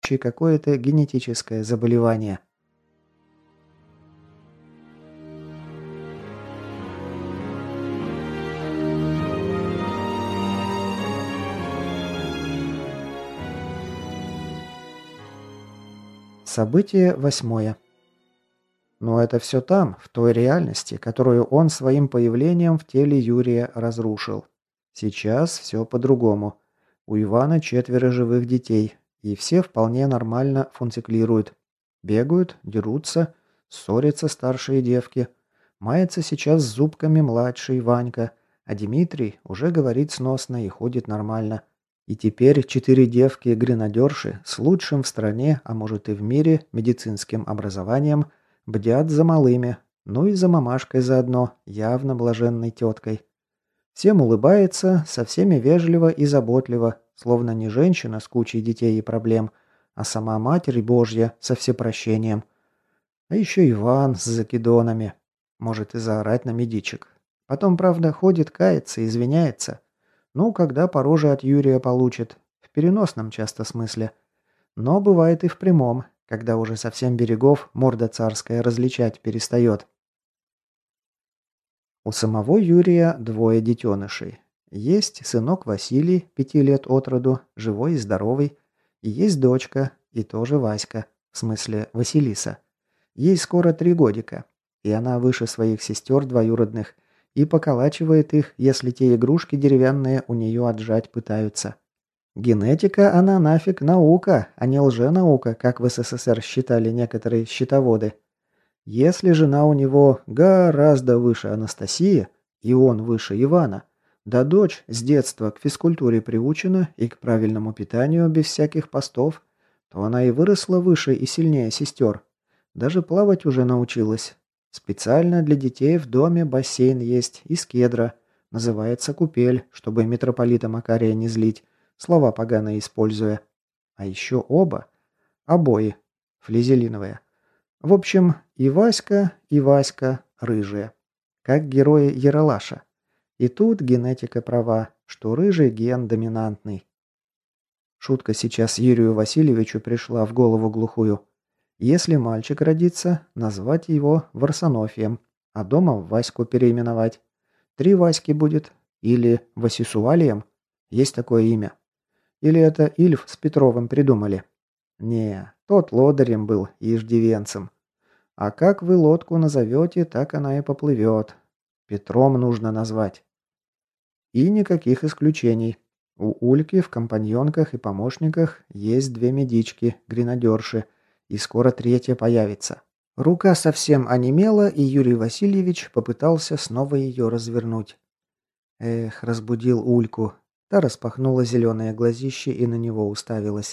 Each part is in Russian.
случай какое-то генетическое заболевание. Событие 8. Но это все там, в той реальности, которую он своим появлением в теле Юрия разрушил. Сейчас все по-другому. У Ивана 4 живых детей, и все вполне нормально функционируют. Бегают, дерутся, ссорятся старшие девки. Мается сейчас с зубками младший Ванька, а Дмитрий уже говорит сносно и ходит нормально. И теперь 4 девки-гренадерши с лучшим в стране, а может и в мире, медицинским образованием бдят за малыми, ну и за мамашкой заодно, явно блаженной теткой. Всем улыбается, со всеми вежливо и заботливо, словно не женщина с кучей детей и проблем, а сама Матерь Божья со всепрощением. А еще Иван с закидонами. Может и заорать на медичек. Потом, правда, ходит, кается, извиняется. Ну, когда по роже от Юрия получит. В переносном часто смысле. Но бывает и в прямом, когда уже совсем берегов морда царская различать перестает. У самого Юрия 2 детенышей. Есть сынок Василий, 5 лет от роду, живой и здоровый. И есть дочка, и тоже Васька, в смысле Василиса. Ей скоро 3 годика, и она выше своих сестер двоюродных и поколачивает их, если те игрушки деревянные у нее отжать пытаются. Генетика она нафиг наука, а не лженаука, как в СССР считали некоторые счетоводы. Если жена у него гораздо выше Анастасии, и он выше Ивана, да дочь с детства к физкультуре приучена и к правильному питанию без всяких постов, то она и выросла выше и сильнее сестер. Даже плавать уже научилась. Специально для детей в доме бассейн есть из кедра. Называется купель, чтобы митрополита Макария не злить, слова поганые используя. А еще обои, флизелиновые. В общем, и Васька рыжие. Как герои Ералаша. И тут генетика права, что рыжий ген доминантный. Шутка сейчас Юрию Васильевичу пришла в голову глухую. Если мальчик родится, назвать его Варсонофием, а дома в Ваську переименовать. 3 Васьки будет. Или Васисуалием. Есть такое имя. Или это Ильф с Петровым придумали. Не, тот лодырем был и иждивенцем. А как вы лодку назовете, так она и поплывет. Петром нужно назвать. И никаких исключений. У Ульки в компаньонках и помощниках есть 2 медички, гренадерши, и скоро 3 появится. Рука совсем онемела, и Юрий Васильевич попытался снова ее развернуть. Эх, разбудил Ульку. Та распахнула зеленые глазищи и на него уставилась.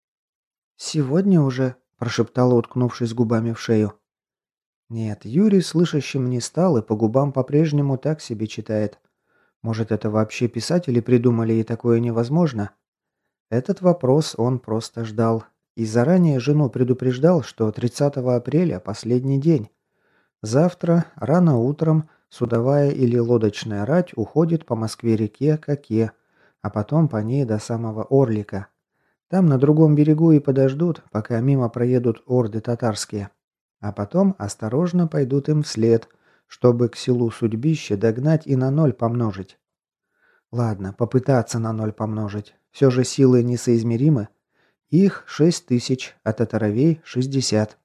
«Сегодня уже?» – прошептала, уткнувшись губами в шею. Нет, Юрий слышащим не стал и по губам по-прежнему так себе читает. Может, это вообще писатели придумали и такое невозможно? Этот вопрос он просто ждал. И заранее жену предупреждал, что 30 апреля последний день. Завтра, рано утром, судовая или лодочная рать уходит по Москве-реке к Оке, а потом по ней до самого Орлика. Там на другом берегу и подождут, пока мимо проедут орды татарские. А потом осторожно пойдут им вслед, чтобы к селу Судьбище догнать и на 0 помножить. Ладно, попытаться на 0 помножить. Все же силы несоизмеримы. Их 6000, а татаровей 60.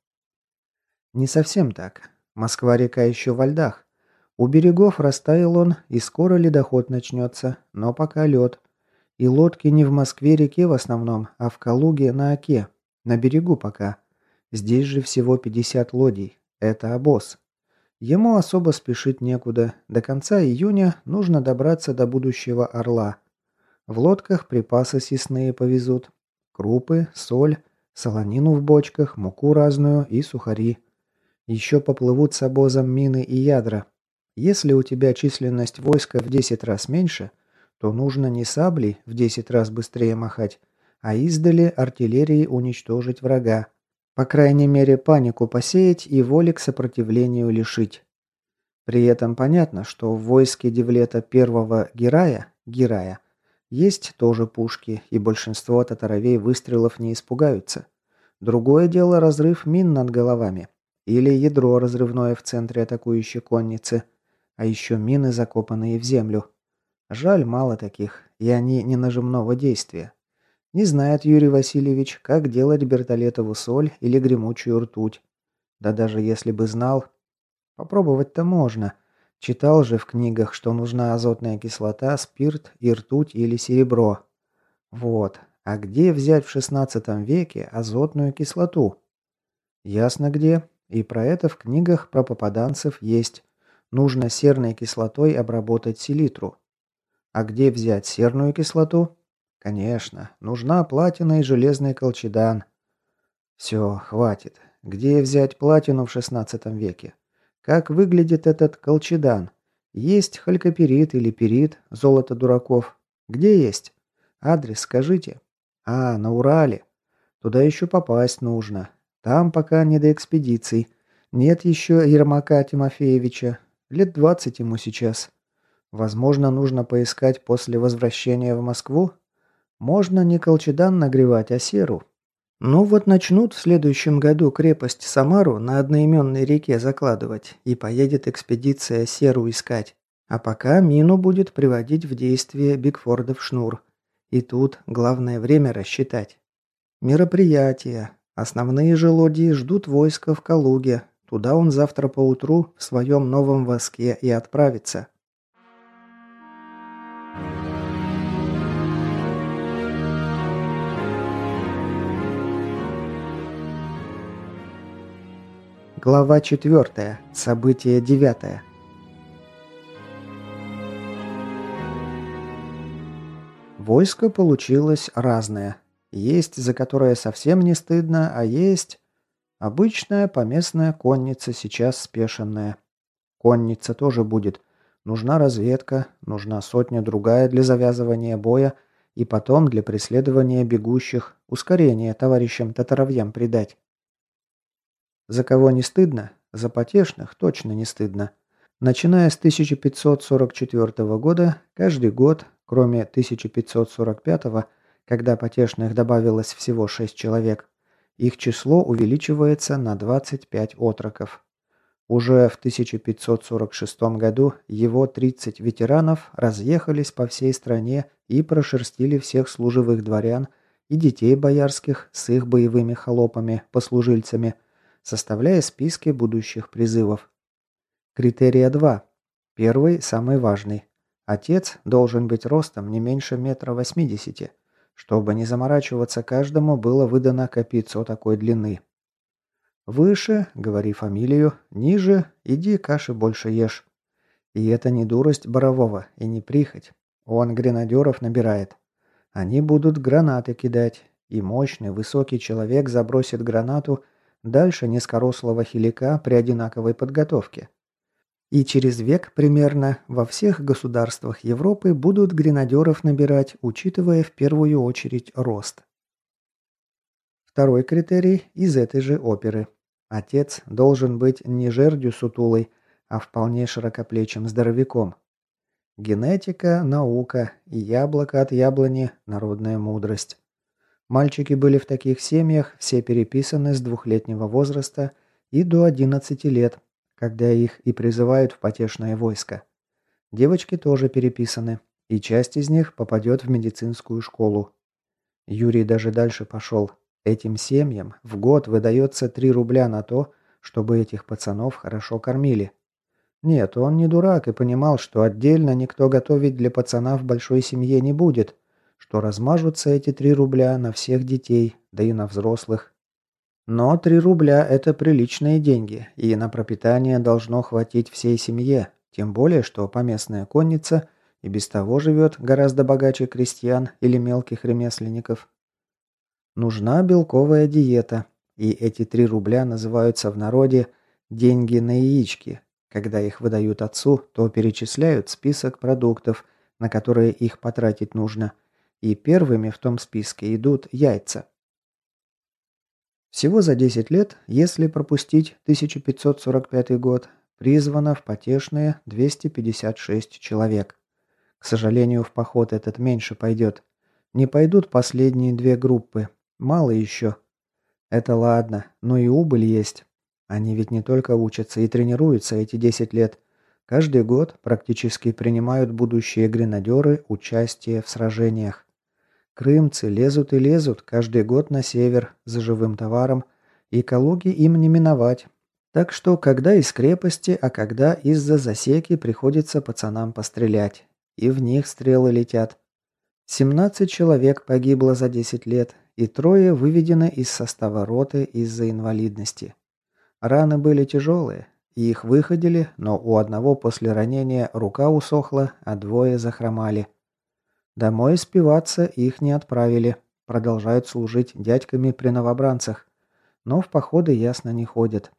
Не совсем так. Москва-река еще во льдах. У берегов растаял он, и скоро ледоход начнется, но пока лед. И лодки не в Москве-реке в основном, а в Калуге на Оке. На берегу пока. Здесь же всего 50 лодий. Это обоз. Ему особо спешить некуда. До конца июня нужно добраться до будущего Орла. В лодках припасы съестные повезут. Крупы, соль, солонину в бочках, муку разную и сухари. Еще поплывут с обозом мины и ядра. Если у тебя численность войска в 10 раз меньше, то нужно не саблей в 10 раз быстрее махать, а издали артиллерией уничтожить врага. По крайней мере, панику посеять и воли к сопротивлению лишить. При этом понятно, что в войске Девлета I Герая есть тоже пушки, и большинство татаровей выстрелов не испугаются. Другое дело разрыв мин над головами. Или ядро разрывное в центре атакующей конницы. А еще мины, закопанные в землю. Жаль, мало таких, и они не нажимного действия. Не знает Юрий Васильевич, как делать бертолетову соль или гремучую ртуть. Да даже если бы знал, попробовать-то можно. Читал же в книгах, что нужна азотная кислота, спирт и ртуть или серебро. Вот. А где взять в XVI веке азотную кислоту? Ясно где. И про это в книгах про попаданцев есть. Нужно серной кислотой обработать селитру. А где взять серную кислоту? Конечно, нужна платина и железный колчедан. Все, хватит. Где взять платину в XVI веке? Как выглядит этот колчедан? Есть халькоперит или перит, золото дураков? Где есть? Адрес скажите. А, на Урале. Туда еще попасть нужно. Там пока не до экспедиций. Нет еще Ермака Тимофеевича. Лет 20 ему сейчас. Возможно, нужно поискать после возвращения в Москву? Можно не колчедан нагревать, а серу. Ну вот начнут в следующем году крепость Самару на одноименной реке закладывать, и поедет экспедиция серу искать. А пока мину будет приводить в действие Бигфордов шнур. И тут главное время рассчитать. Мероприятия. Основные желудии ждут войска в Калуге. Туда он завтра поутру в своем новом воске и отправится. Глава 4. Событие 9. Войско получилось разное. Есть, за которое совсем не стыдно, а есть... Обычная поместная конница, сейчас спешенная. Конница тоже будет. Нужна разведка, нужна сотня другая для завязывания боя и потом для преследования бегущих, ускорение товарищам татаровьям придать. За кого не стыдно? За потешных точно не стыдно. Начиная с 1544 года, каждый год, кроме 1545, когда потешных добавилось всего 6 человек, их число увеличивается на 25 отроков. Уже в 1546 году его 30 ветеранов разъехались по всей стране и прошерстили всех служивых дворян и детей боярских с их боевыми холопами, послужильцами, составляя списки будущих призывов. Критерия 2. Первый, самый важный. Отец должен быть ростом не меньше 1,80 м. Чтобы не заморачиваться, каждому было выдано копицо такой длины. Выше, говори фамилию, ниже, иди каши больше ешь. И это не дурость Борового и не прихоть. Он гренадеров набирает. Они будут гранаты кидать, и мощный, высокий человек забросит гранату дальше низкорослого хилика при одинаковой подготовке. И через век примерно во всех государствах Европы будут гренадеров набирать, учитывая в первую очередь рост. Второй критерий из этой же оперы. Отец должен быть не жердью сутулой, а вполне широкоплечим здоровяком. Генетика – наука, и яблоко от яблони – народная мудрость. Мальчики были в таких семьях, все переписаны с 2-летнего возраста и до 11 лет, когда их и призывают в потешное войско. Девочки тоже переписаны, и часть из них попадет в медицинскую школу. Юрий даже дальше пошел. Этим семьям в год выдается 3 рубля на то, чтобы этих пацанов хорошо кормили. Нет, он не дурак и понимал, что отдельно никто готовить для пацана в большой семье не будет, что размажутся эти 3 рубля на всех детей, да и на взрослых. Но 3 рубля – это приличные деньги, и на пропитание должно хватить всей семье, тем более, что поместная конница и без того живет гораздо богаче крестьян или мелких ремесленников. Нужна белковая диета, и эти 3 рубля называются в народе «деньги на яички». Когда их выдают отцу, то перечисляют список продуктов, на которые их потратить нужно, и первыми в том списке идут яйца. Всего за 10 лет, если пропустить 1545 год, призвано в потешные 256 человек. К сожалению, в поход этот меньше пойдет. Не пойдут последние 2 группы. Мало еще. Это ладно, но и убыль есть. Они ведь не только учатся и тренируются эти 10 лет. Каждый год практически принимают будущие гренадеры участие в сражениях. Крымцы лезут и лезут каждый год на север за живым товаром, и Калуги им не миновать. Так что, когда из крепости, а когда из-за засеки приходится пацанам пострелять. И в них стрелы летят. 17 человек погибло за 10 лет, и трое выведены из состава роты из-за инвалидности. Раны были тяжелые, и их выходили, но у одного после ранения рука усохла, а двое захромали. Домой спиваться их не отправили, продолжают служить дядьками при новобранцах, но в походы ясно не ходят.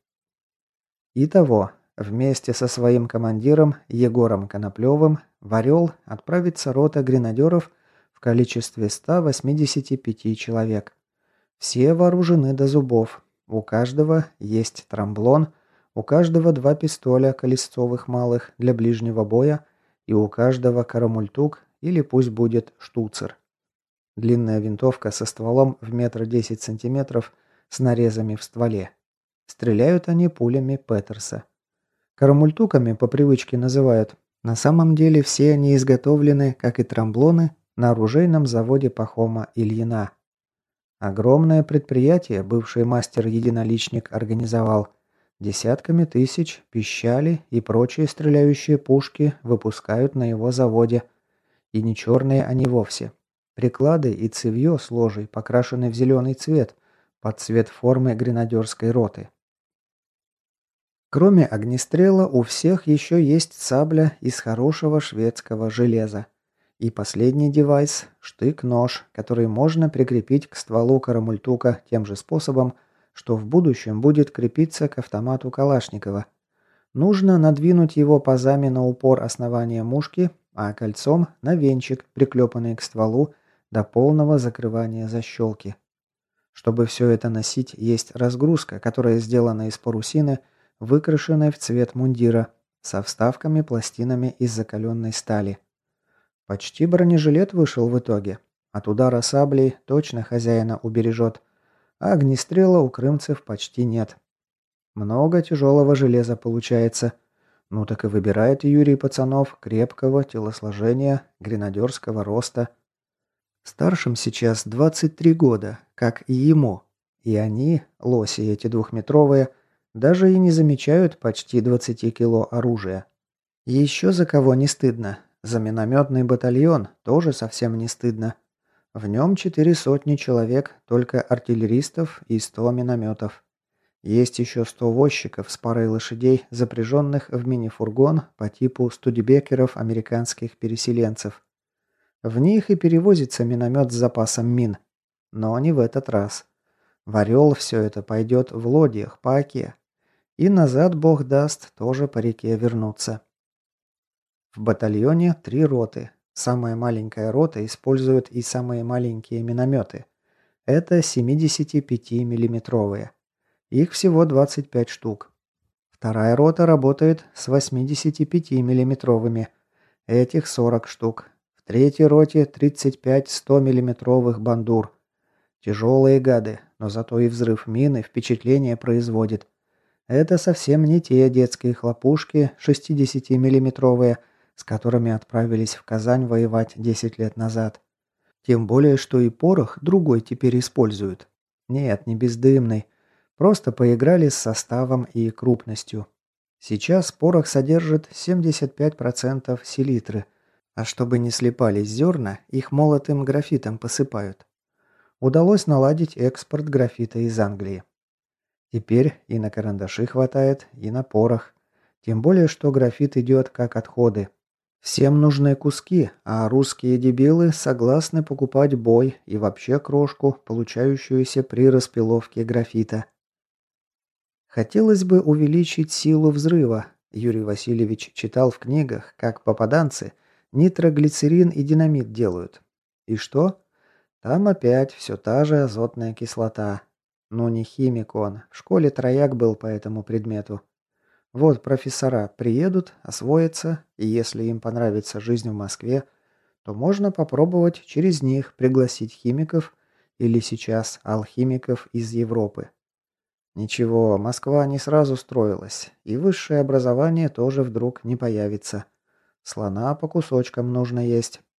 Итого, вместе со своим командиром Егором Коноплевым в Орел отправится рота гренадеров в количестве 185 человек. Все вооружены до зубов. У каждого есть трамблон, у каждого 2 пистоля колесцовых малых для ближнего боя и у каждого карамультук или пусть будет штуцер. Длинная винтовка со стволом в 1,10 м с нарезами в стволе. Стреляют они пулями Петерса. Карамультуками по привычке называют. На самом деле все они изготовлены, как и трамблоны, на оружейном заводе Пахома Ильина. Огромное предприятие бывший мастер-единоличник организовал. Десятками тысяч пищали и прочие стреляющие пушки выпускают на его заводе. И не черные они вовсе. Приклады и цевьё с ложей покрашены в зеленый цвет, под цвет формы гренадерской роты. Кроме огнестрела, у всех еще есть сабля из хорошего шведского железа. И последний девайс – штык-нож, который можно прикрепить к стволу карамультука тем же способом, что в будущем будет крепиться к автомату Калашникова. Нужно надвинуть его пазами на упор основания мушки, а кольцом на венчик, приклепанный к стволу, до полного закрывания защелки. Чтобы все это носить, есть разгрузка, которая сделана из парусины, выкрашенной в цвет мундира, со вставками-пластинами из закаленной стали. Почти бронежилет вышел в итоге. От удара саблей точно хозяина убережет, а огнестрела у крымцев почти нет. Много тяжелого железа получается. Ну так и выбирает Юрий пацанов крепкого телосложения, гренадерского роста. Старшим сейчас 23 года, как и ему. И они, лоси эти двухметровые, даже и не замечают почти 20 кило оружия. Еще за кого не стыдно. За минометный батальон тоже совсем не стыдно. В нем 4 сотни человек, только артиллеристов и 100 минометов. Есть еще 100 возчиков с парой лошадей, запряженных в мини-фургон по типу студебекеров американских переселенцев. В них и перевозится миномет с запасом мин. Но не в этот раз. В Орел все это пойдет в лодьях по оке. И назад, бог даст, тоже по реке вернуться. В батальоне 3 роты. Самая маленькая рота использует и самые маленькие минометы. Это 75-миллиметровые. Их всего 25 штук. Вторая рота работает с 85-миллиметровыми. Этих 40 штук. В третьей роте 35 100-миллиметровых бандур. Тяжелые гады, но зато и взрыв мины впечатление производит. Это совсем не те детские хлопушки 60-миллиметровые, с которыми отправились в Казань воевать 10 лет назад. Тем более, что и порох другой теперь используют. Нет, не бездымный. Просто поиграли с составом и крупностью. Сейчас порох содержит 75% селитры, а чтобы не слипались зерна, их молотым графитом посыпают. Удалось наладить экспорт графита из Англии. Теперь и на карандаши хватает, и на порох. Тем более, что графит идет как отходы. Всем нужны куски, а русские дебилы согласны покупать бой и вообще крошку, получающуюся при распиловке графита. Хотелось бы увеличить силу взрыва. Юрий Васильевич читал в книгах, как попаданцы нитроглицерин и динамит делают. И что? Там опять все та же азотная кислота. Ну не химик он, в школе трояк был по этому предмету. Вот профессора приедут, освоятся, и если им понравится жизнь в Москве, то можно попробовать через них пригласить химиков Или сейчас алхимиков из Европы. Ничего, Москва не сразу строилась, и высшее образование тоже вдруг не появится. Слона по кусочкам нужно есть.